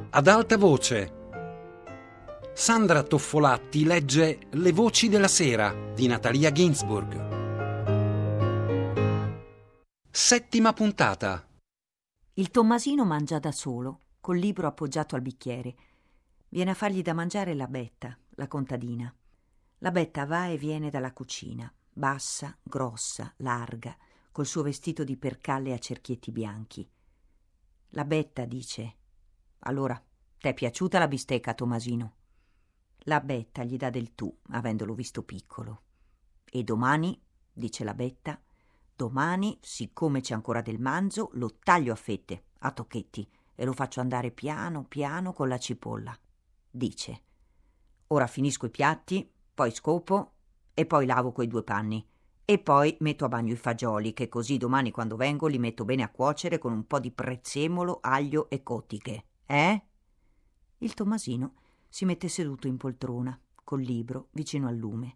Ad alta voce. Sandra Toffolatti legge Le voci della sera di Natalia Ginzburg. 7ª puntata. Il Tommasino mangia da solo, col libro appoggiato al bicchiere. Viene a fargli da mangiare la Betta, la contadina. La Betta va e viene dalla cucina, bassa, grossa, larga, col suo vestito di percalle a cerchietti bianchi. La Betta dice: «Allora, t'è piaciuta la bistecca, Tommasino?» La Betta gli dà del tu, avendolo visto piccolo. «E domani», dice la Betta, «domani, siccome c'è ancora del manzo, lo taglio a fette, a tocchetti, e lo faccio andare piano piano con la cipolla». Dice: «Ora finisco i piatti, poi scopo e poi lavo quei 2 panni. E poi metto a bagno i fagioli, che così domani quando vengo li metto bene a cuocere con un po' di prezzemolo, aglio e cottiche. Eh?» Il Tommasino si mette seduto in poltrona, col libro, vicino al lume.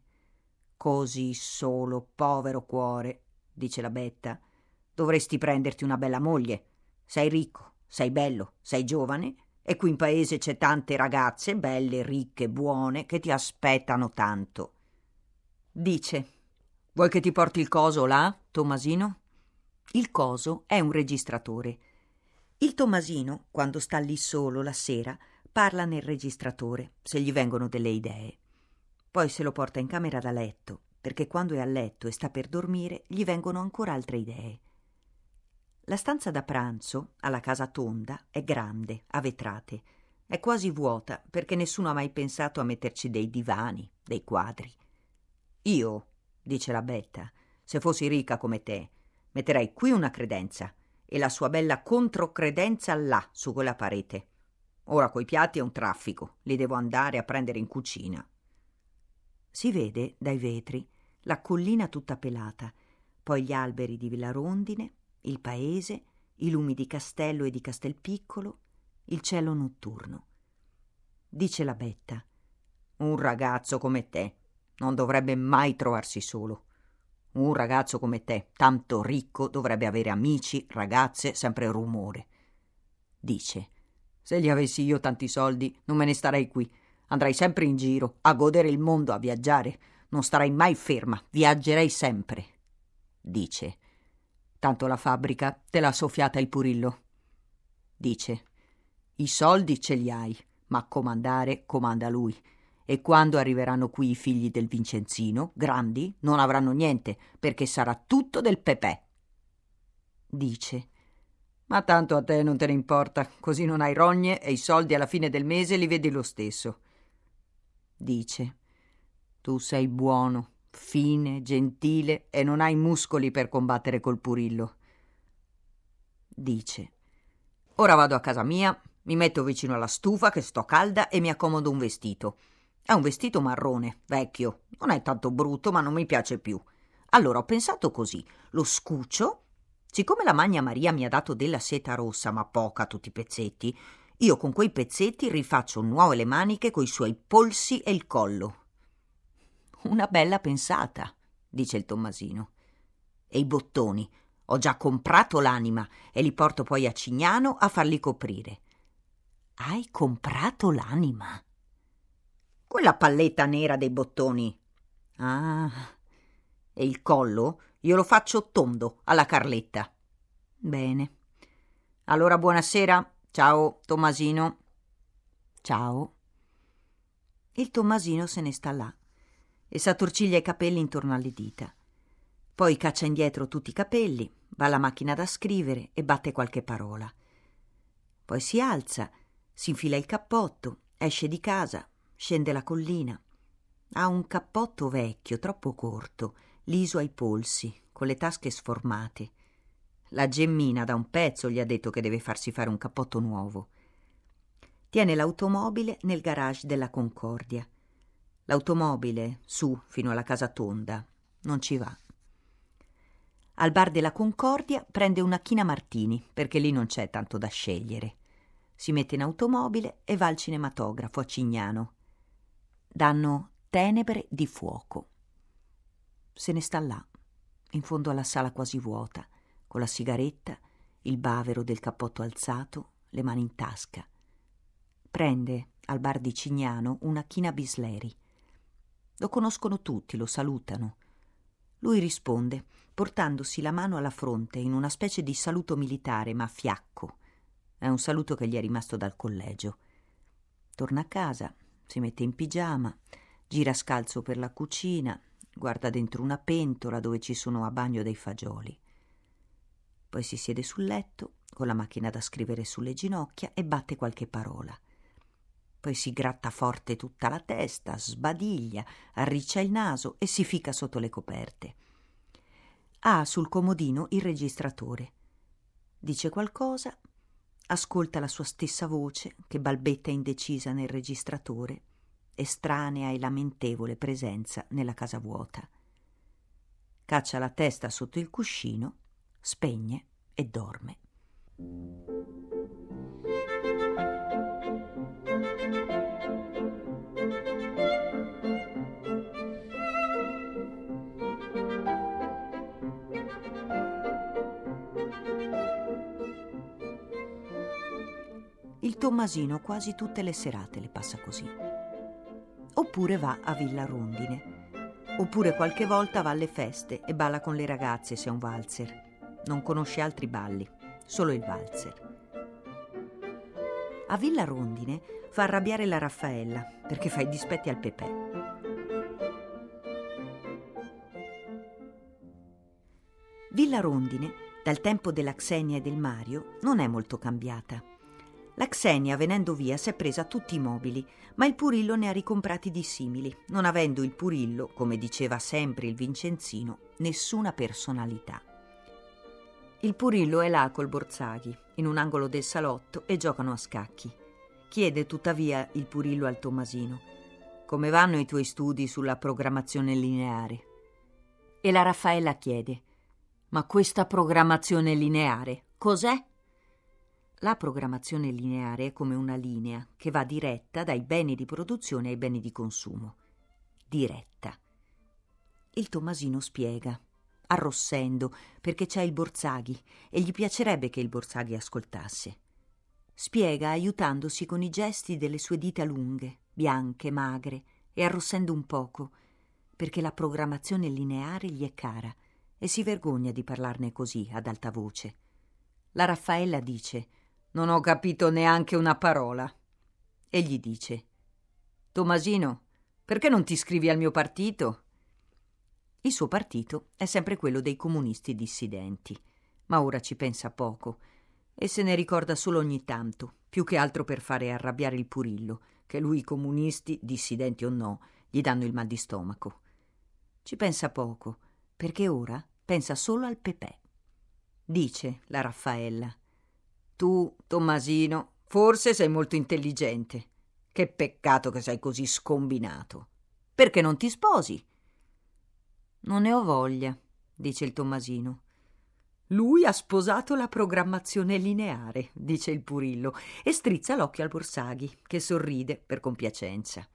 «Così solo, povero cuore», dice la Betta. «Dovresti prenderti una bella moglie. Sei ricco, sei bello, sei giovane, e qui in paese c'è tante ragazze belle, ricche, buone, che ti aspettano tanto». Dice: «Vuoi che ti porti il coso là, Tommasino?» Il coso è un registratore. Il Tommasino, quando sta lì solo la sera, parla nel registratore, se gli vengono delle idee. Poi se lo porta in camera da letto, perché quando è a letto e sta per dormire gli vengono ancora altre idee. La stanza da pranzo, alla casa tonda, è grande, a vetrate. È quasi vuota, perché nessuno ha mai pensato a metterci dei divani, dei quadri. «Io», dice la Betta, «se fossi ricca come te, metterei qui una credenza e la sua bella controcredenza là, su quella parete. Ora coi piatti è un traffico, li devo andare a prendere in cucina». Si vede dai vetri la collina tutta pelata, poi gli alberi di Villarondine, il paese, i lumi di Castello e di Castelpiccolo, il cielo notturno. Dice la Betta: «Un ragazzo come te non dovrebbe mai trovarsi solo. Un ragazzo come te, tanto ricco, dovrebbe avere amici, ragazze, sempre rumore». Dice: «Se li avessi io tanti soldi, non me ne starei qui. Andrei sempre in giro, a godere il mondo, a viaggiare. Non starei mai ferma, viaggerei sempre». Dice: «Tanto la fabbrica te l'ha soffiata il Purillo». Dice: «I soldi ce li hai, ma a comandare comanda lui. E quando arriveranno qui i figli del Vincenzino, grandi, non avranno niente, perché sarà tutto del Pepè». Dice: «Ma tanto a te non te ne importa, così non hai rogne e i soldi alla fine del mese li vedi lo stesso». Dice: «Tu sei buono, fine, gentile e non hai muscoli per combattere col Purillo». Dice: «Ora vado a casa mia, mi metto vicino alla stufa che sto calda e mi accomodo un vestito. È un vestito marrone, vecchio, non è tanto brutto, ma non mi piace più. Allora ho pensato così, lo scuccio. Siccome la Magna Maria mi ha dato della seta rossa, ma poca, tutti i pezzetti, io con quei pezzetti rifaccio nuove le maniche coi suoi polsi e il collo». «Una bella pensata», dice il Tommasino. «E i bottoni? Ho già comprato l'anima e li porto poi a Cignano a farli coprire». «Hai comprato l'anima?» «Quella palletta nera dei bottoni». «Ah». «E il collo io lo faccio tondo, alla Carletta». «Bene. Allora buonasera. Ciao, Tommasino». «Ciao». Il Tommasino se ne sta là e s'attorciglia i capelli intorno alle dita. Poi caccia indietro tutti i capelli, va alla macchina da scrivere e batte qualche parola. Poi si alza, si infila il cappotto, esce di casa, scende la collina. Ha un cappotto vecchio, troppo corto, liso ai polsi, con le tasche sformate. La Gemmina da un pezzo gli ha detto che deve farsi fare un cappotto nuovo. Tiene l'automobile nel garage della Concordia. L'automobile, su fino alla casa tonda, non ci va. Al bar della Concordia prende una china Martini, perché lì non c'è tanto da scegliere. Si mette in automobile e va al cinematografo a Cignano. Danno Tenebre di fuoco. Se ne sta là, in fondo alla sala quasi vuota, con la sigaretta, il bavero del cappotto alzato, le mani in tasca. Prende al bar di Cignano una china Bisleri. Lo conoscono tutti, lo salutano. Lui risponde, portandosi la mano alla fronte in una specie di saluto militare, ma fiacco. È un saluto che gli è rimasto dal collegio. Torna a casa, si mette in pigiama, gira scalzo per la cucina, guarda dentro una pentola dove ci sono a bagno dei fagioli. Poi si siede sul letto, con la macchina da scrivere sulle ginocchia e batte qualche parola. Poi si gratta forte tutta la testa, sbadiglia, arriccia il naso e si ficca sotto le coperte. Ha sul comodino il registratore. Dice qualcosa, ascolta la sua stessa voce che balbetta indecisa nel registratore, estranea e lamentevole presenza nella casa vuota. Caccia la testa sotto il cuscino, spegne e dorme. Il Tommasino quasi tutte le serate le passa così. Oppure va a Villa Rondine. Oppure qualche volta va alle feste e balla con le ragazze se è un valzer. Non conosce altri balli, solo il valzer. A Villa Rondine fa arrabbiare la Raffaella perché fa i dispetti al Pepè. Villa Rondine, dal tempo della Xenia e del Mario, non è molto cambiata. La Xenia, venendo via, si è presa tutti i mobili, ma il Purillo ne ha ricomprati di simili, non avendo il Purillo, come diceva sempre il Vincenzino, nessuna personalità. Il Purillo è là col Borzaghi, in un angolo del salotto, e giocano a scacchi. Chiede tuttavia il Purillo al Tommasino: come vanno i tuoi studi sulla programmazione lineare? E la Raffaella chiede: ma questa programmazione lineare cos'è? La programmazione lineare è come una linea che va diretta dai beni di produzione ai beni di consumo. Diretta. Il Tommasino spiega, arrossendo, perché c'è il Borzaghi e gli piacerebbe che il Borzaghi ascoltasse. Spiega aiutandosi con i gesti delle sue dita lunghe, bianche, magre, e arrossendo un poco, perché la programmazione lineare gli è cara e si vergogna di parlarne così ad alta voce. La Raffaella dice: non ho capito neanche una parola. E gli dice: Tommasino, perché non ti iscrivi al mio partito? Il suo partito è sempre quello dei comunisti dissidenti, ma ora ci pensa poco e se ne ricorda solo ogni tanto, più che altro per fare arrabbiare il Purillo, che lui i comunisti, dissidenti o no, gli danno il mal di stomaco. Ci pensa poco, perché ora pensa solo al Pepè. Dice la Raffaella: tu, Tommasino, forse sei molto intelligente. Che peccato che sei così scombinato. Perché non ti sposi? Non ne ho voglia, dice il Tommasino. Lui ha sposato la programmazione lineare, dice il Purillo, e strizza l'occhio al Borzaghi, che sorride per compiacenza.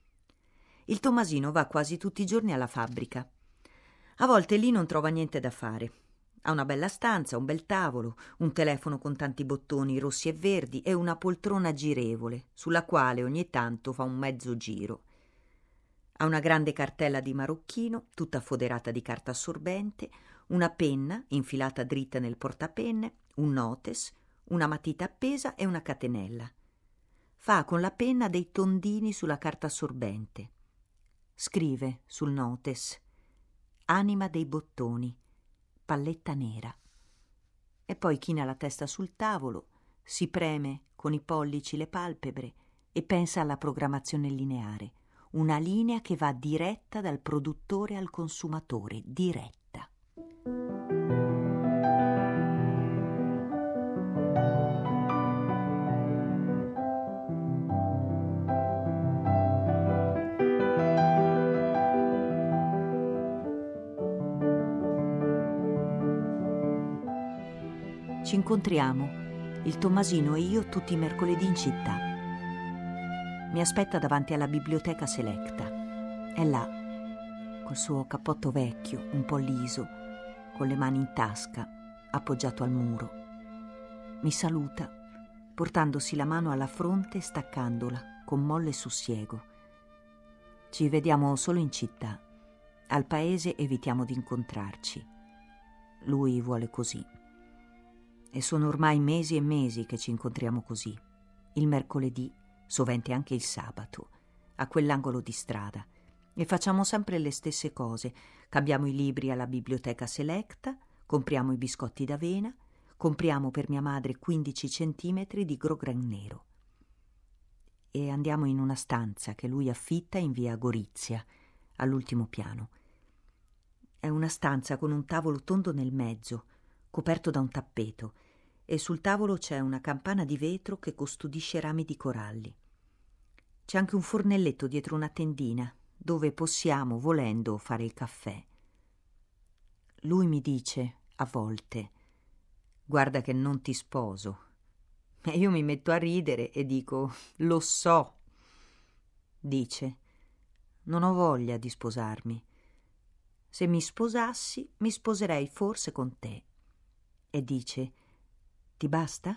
Il Tommasino va quasi tutti i giorni alla fabbrica. A volte lì non trova niente da fare. Ha una bella stanza, un bel tavolo, un telefono con tanti bottoni rossi e verdi e una poltrona girevole, sulla quale ogni tanto fa un mezzo giro. Ha una grande cartella di marocchino, tutta foderata di carta assorbente, una penna infilata dritta nel portapenne, un notes, una matita appesa e una catenella. Fa con la penna dei tondini sulla carta assorbente. Scrive sul notes: anima dei bottoni, palletta nera. E poi china la testa sul tavolo, si preme con i pollici le palpebre e pensa alla programmazione lineare, una linea che va diretta dal produttore al consumatore, diretta. Ci incontriamo, il Tommasino e io, tutti i mercoledì in città. Mi aspetta davanti alla biblioteca Selecta. È là, col suo cappotto vecchio, un po' liso, con le mani in tasca, appoggiato al muro. Mi saluta, portandosi la mano alla fronte e staccandola con molle sussiego. Ci vediamo solo in città. Al paese evitiamo di incontrarci. Lui vuole così. E sono ormai mesi e mesi che ci incontriamo così. Il mercoledì, sovente anche il sabato, a quell'angolo di strada. E facciamo sempre le stesse cose. Cambiamo i libri alla biblioteca Selecta, compriamo i biscotti d'avena, compriamo per mia madre 15 centimetri di grogran nero. E andiamo in una stanza che lui affitta in via Gorizia, all'ultimo piano. È una stanza con un tavolo tondo nel mezzo, coperto da un tappeto, e sul tavolo c'è una campana di vetro che custodisce rami di coralli. C'è anche un fornelletto dietro una tendina, dove possiamo, volendo, fare il caffè. Lui mi dice, a volte, «Guarda che non ti sposo». E io mi metto a ridere e dico, «Lo so». Dice, «Non ho voglia di sposarmi. Se mi sposassi, mi sposerei forse con te». E dice, «Ti basta?»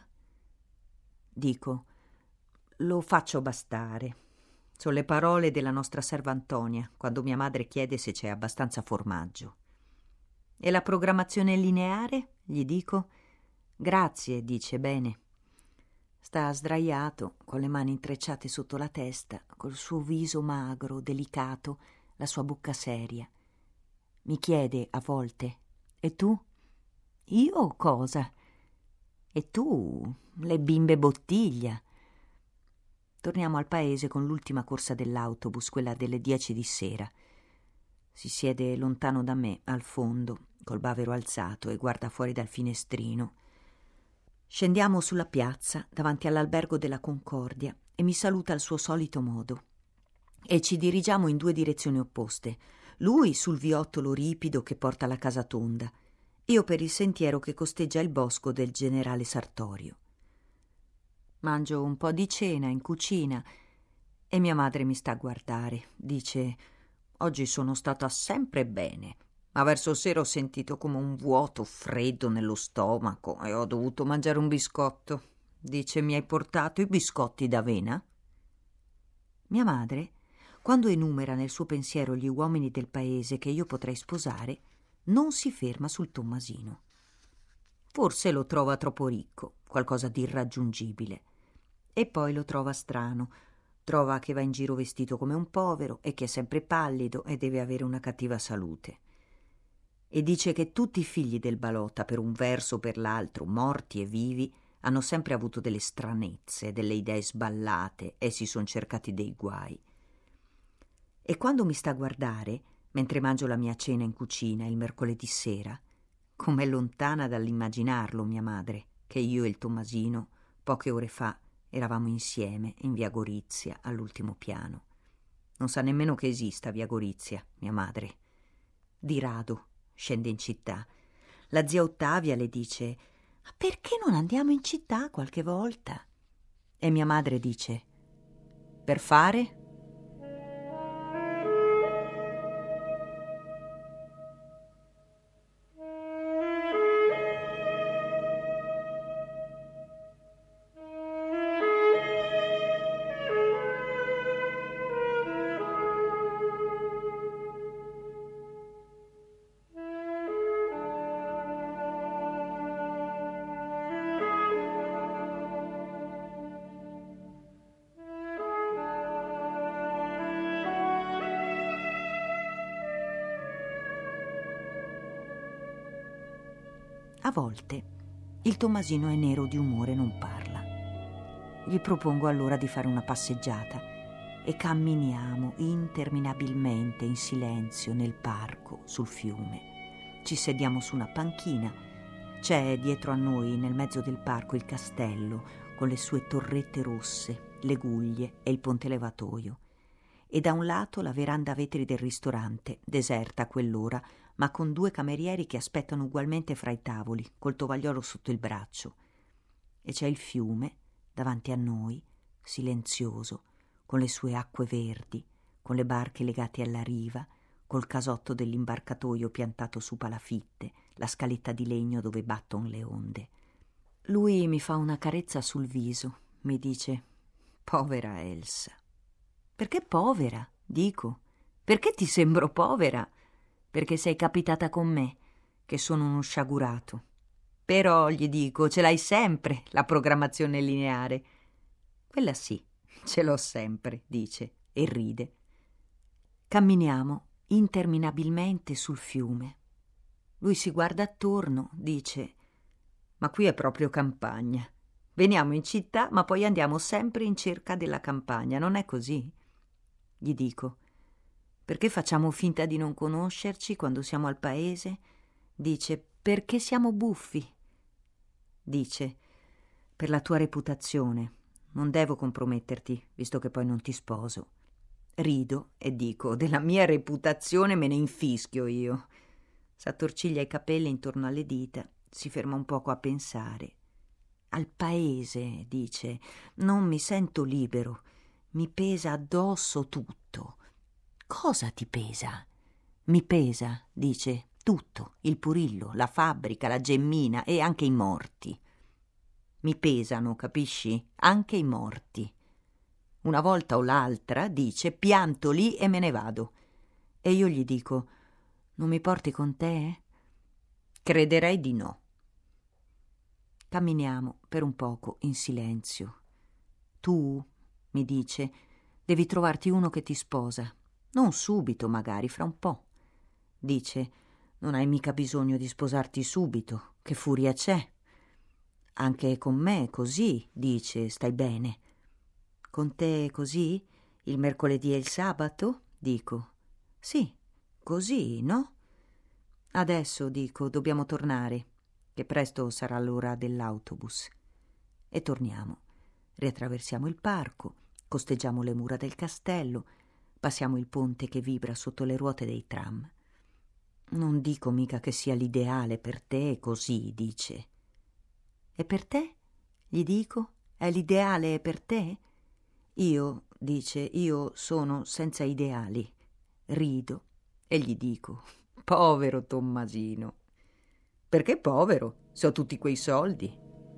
Dico, «Lo faccio bastare». Sono le parole della nostra serva Antonia, quando mia madre chiede se c'è abbastanza formaggio. «E la programmazione lineare?» Gli dico. «Grazie», dice, «bene». Sta sdraiato, con le mani intrecciate sotto la testa, col suo viso magro, delicato, la sua bocca seria. Mi chiede a volte, «E tu?» «Io cosa?» «E tu? Le bimbe bottiglia». Torniamo al paese con l'ultima corsa dell'autobus, quella delle 10 di sera. Si siede lontano da me, al fondo, col bavero alzato, e guarda fuori dal finestrino. Scendiamo sulla piazza, davanti all'albergo della Concordia, e mi saluta al suo solito modo. E ci dirigiamo in 2 direzioni opposte. Lui sul viottolo ripido che porta alla Casa Tonda, io per il sentiero che costeggia il bosco del generale Sartorio. Mangio un po' di cena in cucina e mia madre mi sta a guardare. Dice, «Oggi sono stata sempre bene, ma verso sera ho sentito come un vuoto freddo nello stomaco e ho dovuto mangiare un biscotto». Dice, «Mi hai portato i biscotti d'avena?» Mia madre, quando enumera nel suo pensiero gli uomini del paese che io potrei sposare, non si ferma sul Tommasino. Forse lo trova troppo ricco, qualcosa di irraggiungibile. E poi lo trova strano. Trova che va in giro vestito come un povero e che è sempre pallido e deve avere una cattiva salute. E dice che tutti i figli del Balota, per un verso o per l'altro, morti e vivi, hanno sempre avuto delle stranezze, delle idee sballate e si sono cercati dei guai. E quando mi sta a guardare, mentre mangio la mia cena in cucina il mercoledì sera, com'è lontana dall'immaginarlo mia madre, che io e il Tommasino, poche ore fa, eravamo insieme in via Gorizia, all'ultimo piano. Non sa nemmeno che esista via Gorizia, mia madre. Di rado scende in città. La zia Ottavia le dice, «Ma perché non andiamo in città qualche volta?» E mia madre dice, «Per fare?» A volte il Tommasino è nero di umore e non parla. Gli propongo allora di fare una passeggiata e camminiamo interminabilmente in silenzio nel parco, sul fiume. Ci sediamo su una panchina. C'è dietro a noi, nel mezzo del parco, il castello con le sue torrette rosse, le guglie e il ponte levatoio. E da un lato la veranda a vetri del ristorante, deserta a quell'ora, ma con 2 camerieri che aspettano ugualmente fra i tavoli, col tovagliolo sotto il braccio. E c'è il fiume davanti a noi, silenzioso, con le sue acque verdi, con le barche legate alla riva, col casotto dell'imbarcatoio piantato su palafitte, la scaletta di legno dove batton le onde. Lui mi fa una carezza sul viso, mi dice: povera Elsa. Perché povera? Dico. Perché ti sembro povera? Perché sei capitata con me, che sono uno sciagurato. Però, gli dico, ce l'hai sempre, la programmazione lineare. Quella sì, ce l'ho sempre, dice, e ride. Camminiamo interminabilmente sul fiume. Lui si guarda attorno, dice: ma qui è proprio campagna. Veniamo in città, ma poi andiamo sempre in cerca della campagna, non è così? Gli dico: perché facciamo finta di non conoscerci quando siamo al paese? Dice: perché siamo buffi. Dice: per la tua reputazione. Non devo comprometterti, visto che poi non ti sposo. Rido e dico: della mia reputazione me ne infischio io. S'attorciglia i capelli intorno alle dita, si ferma un poco a pensare. Al paese, dice, non mi sento libero. Mi pesa addosso tutto. Cosa ti pesa? Mi pesa, dice, tutto, il Purillo, la fabbrica, la gemmina e anche i morti. Mi pesano, capisci? Anche i morti. Una volta o l'altra, dice, pianto lì e me ne vado. E io gli dico: non mi porti con te? Crederei di no. Camminiamo per un poco in silenzio. Tu, mi dice, devi trovarti uno che ti sposa. Non subito, magari, fra un po'. Dice: non hai mica bisogno di sposarti subito, che furia c'è. Anche con me così, dice, stai bene. Con te così? Il mercoledì e il sabato? Dico: sì, così, no? Adesso, dico, dobbiamo tornare, che presto sarà l'ora dell'autobus. E torniamo. Riattraversiamo il parco, costeggiamo le mura del castello, passiamo il ponte che vibra sotto le ruote dei tram. Non dico mica che sia l'ideale per te così, dice. E per te? Gli dico: è l'ideale per te? Io, dice, io sono senza ideali. Rido e gli dico: povero Tommasino. Perché povero? Se ho tutti quei soldi.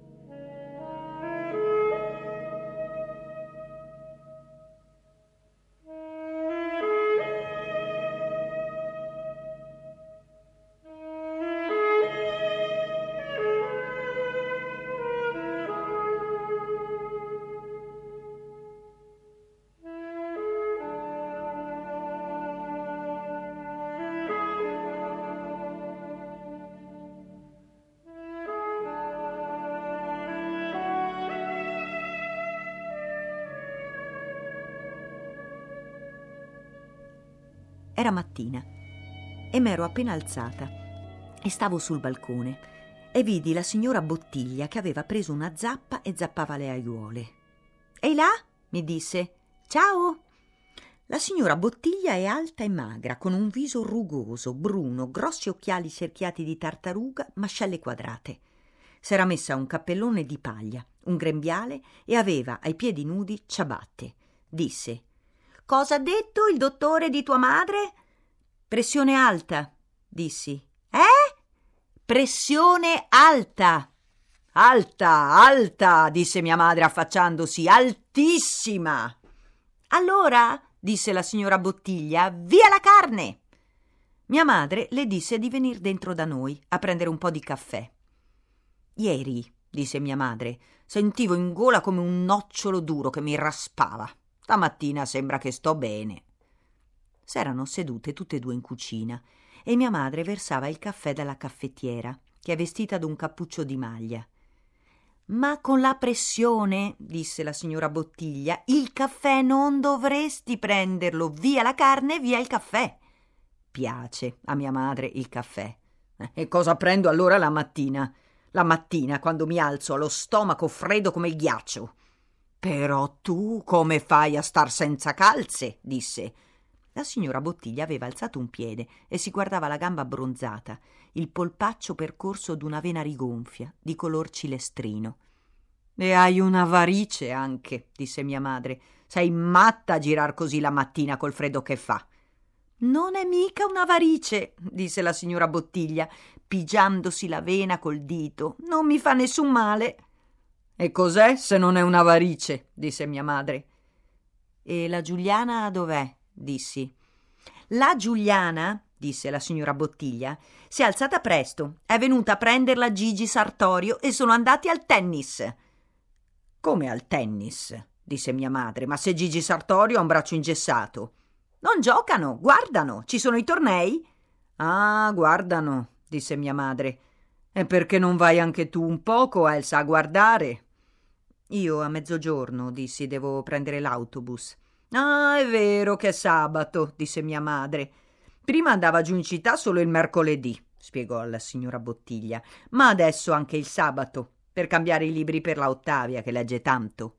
Era mattina e m'ero appena alzata e stavo sul balcone e vidi la signora Bottiglia che aveva preso una zappa e zappava le aiuole. «Ehi là?» mi disse. «Ciao!» La signora Bottiglia è alta e magra, con un viso rugoso, bruno, grossi occhiali cerchiati di tartaruga, mascelle quadrate. S'era messa un cappellone di paglia, un grembiale e aveva ai piedi nudi ciabatte. Disse: «Cosa ha detto il dottore di tua madre?» «Pressione alta», dissi. «Pressione alta!» «Alta, alta!» disse mia madre affacciandosi. «Altissima!» «Allora», disse la signora Bottiglia, «via la carne!» Mia madre le disse di venir dentro da noi a prendere un po' di caffè. «Ieri», disse mia madre, «sentivo in gola come un nocciolo duro che mi raspava. Stamattina sembra che sto bene». S'erano sedute tutte e due in cucina e mia madre versava il caffè dalla caffettiera, che è vestita d'un cappuccio di maglia. «Ma con la pressione», disse la signora Bottiglia, «il caffè non dovresti prenderlo. Via la carne, via il caffè». Piace a mia madre il caffè. E cosa prendo allora la mattina? La mattina, quando mi alzo, ho lo stomaco freddo come il ghiaccio. «Però tu come fai a star senza calze?» disse. La signora Bottiglia aveva alzato un piede e si guardava la gamba abbronzata, il polpaccio percorso d'una vena rigonfia, di color cilestrino. «E hai una varice anche», disse mia madre. «Sei matta a girar così la mattina col freddo che fa». Non è mica una varice, disse la signora Bottiglia, pigiandosi la vena col dito. Non mi fa nessun male. E cos'è se non è una varice? Disse mia madre. E la Giuliana dov'è? Dissi. La Giuliana, disse la signora Bottiglia, si è alzata presto, è venuta a prenderla Gigi Sartorio e sono andati al tennis. Come al tennis? Disse mia madre, ma se Gigi Sartorio ha un braccio ingessato. Non giocano, guardano, ci sono i tornei. Ah, guardano, disse mia madre. E perché non vai anche tu un poco, Elsa, a guardare? Io a mezzogiorno, dissi, devo prendere l'autobus. Ah, è vero che è sabato, disse mia madre. Prima andava giù in città solo il mercoledì, spiegò la signora Bottiglia, ma adesso anche il sabato, per cambiare i libri per la Ottavia, che legge tanto.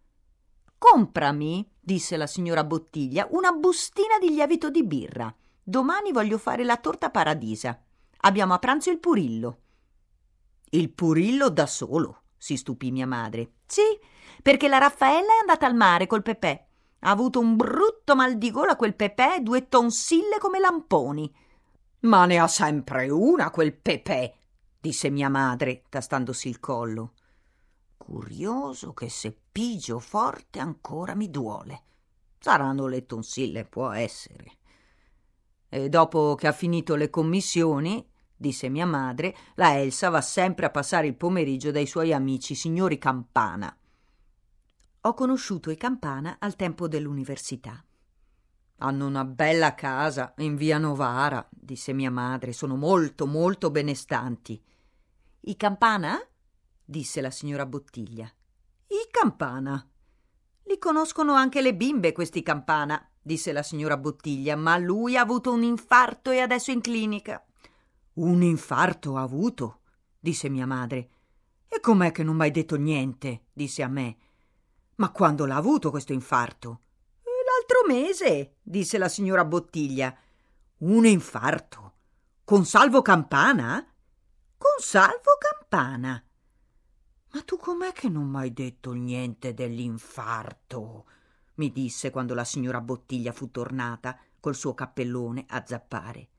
Comprami, disse la signora Bottiglia, una bustina di lievito di birra. Domani voglio fare la torta paradisa. Abbiamo a pranzo il Purillo. Il Purillo da solo? Si stupì mia madre. Sì, perché la Raffaella è andata al mare col Pepè. Ha avuto un brutto mal di gola quel Pepè, 2 tonsille come lamponi. Ma ne ha sempre una quel Pepè, disse mia madre, tastandosi il collo. Curioso che se pigio forte ancora mi duole. Saranno le tonsille, può essere. E dopo che ha finito le commissioni, disse mia madre, la Elsa va sempre a passare il pomeriggio dai suoi amici signori Campana. Ho conosciuto i Campana al tempo dell'università. Hanno una bella casa in via Novara, disse mia madre, sono molto, molto benestanti. I Campana? Disse la signora Bottiglia. I Campana. Li conoscono anche le bimbe, questi Campana, disse la signora Bottiglia, ma lui ha avuto un infarto e adesso è in clinica. Un infarto ha avuto? Disse mia madre. E com'è che non m'hai detto niente? Disse a me. Ma quando l'ha avuto questo infarto? L'altro mese, disse la signora Bottiglia. Un infarto? Con Salvo Campana? Con Salvo Campana? Ma tu com'è che non m'hai detto niente dell'infarto? Mi disse quando la signora Bottiglia fu tornata col suo cappellone a zappare.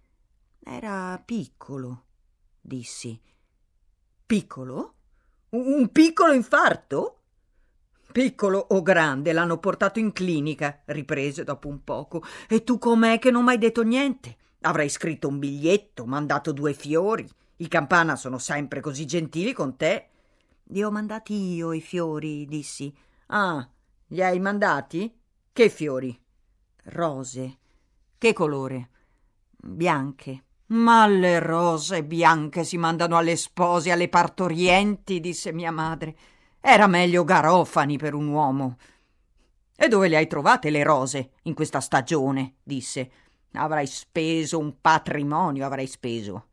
Era piccolo, dissi. Piccolo? Un piccolo infarto? Piccolo o grande, l'hanno portato in clinica, riprese dopo un poco. E tu com'è che non m'hai detto niente? Avrei scritto un biglietto, mandato 2 fiori. I Campana sono sempre così gentili con te. Li ho mandati io i fiori, dissi. Ah, li hai mandati? Che fiori? Rose. Che colore? Bianche. Ma le rose bianche si mandano alle spose, alle partorienti, disse mia madre. Era meglio garofani per un uomo. E dove le hai trovate le rose in questa stagione? Disse. Avrai speso un patrimonio, avrai speso.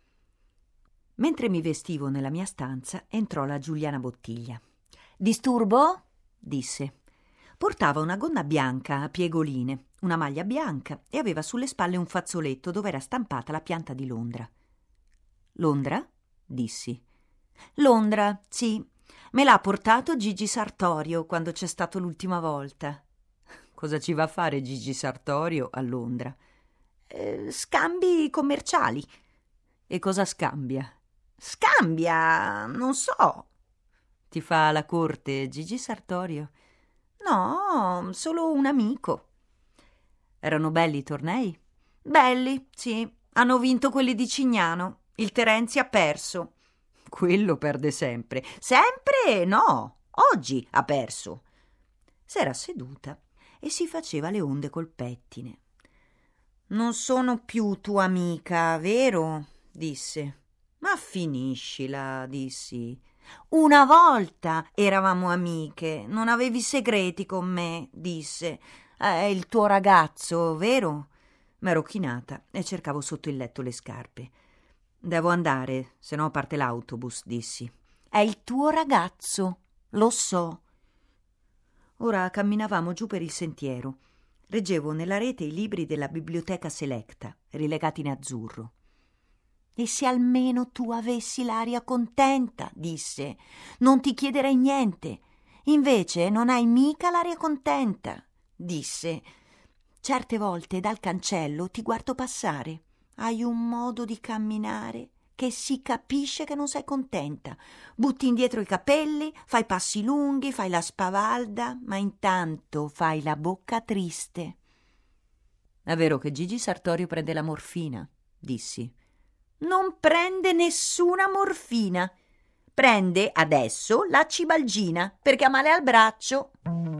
Mentre mi vestivo nella mia stanza, entrò la Giuliana Bottiglia. Disturbo? Disse. Portava una gonna bianca a piegoline, una maglia bianca e aveva sulle spalle un fazzoletto dove era stampata la pianta di Londra. Londra? Dissi. Londra, sì. Me l'ha portato Gigi Sartorio quando c'è stato l'ultima volta. Cosa ci va a fare Gigi Sartorio a Londra? Scambi commerciali. E cosa scambia? Scambia, non so. Ti fa la corte Gigi Sartorio? No, solo un amico. Erano belli i tornei? Belli, sì. Hanno vinto quelli di Cignano. Il Terenzi ha perso. Quello perde sempre. Sempre no. Oggi ha perso. S'era seduta e si faceva le onde col pettine. Non sono più tua amica, vero? Disse. Ma finiscila, dissi. Una volta eravamo amiche, non avevi segreti con me, disse. È il tuo ragazzo, vero? M'ero chinata e cercavo sotto il letto le scarpe. Devo andare, se no parte l'autobus, dissi. È il tuo ragazzo, lo so. Ora camminavamo giù per il sentiero. Reggevo nella rete i libri della biblioteca Selecta, rilegati in azzurro. E se almeno tu avessi l'aria contenta, disse, non ti chiederei niente. Invece non hai mica l'aria contenta, disse. Certe volte dal cancello ti guardo passare. Hai un modo di camminare che si capisce che non sei contenta. Butti indietro i capelli, fai passi lunghi, fai la spavalda, ma intanto fai la bocca triste. È vero che Gigi Sartorio prende la morfina, dissi. Non prende nessuna morfina. Prende adesso la cibalgina perché ha male al braccio.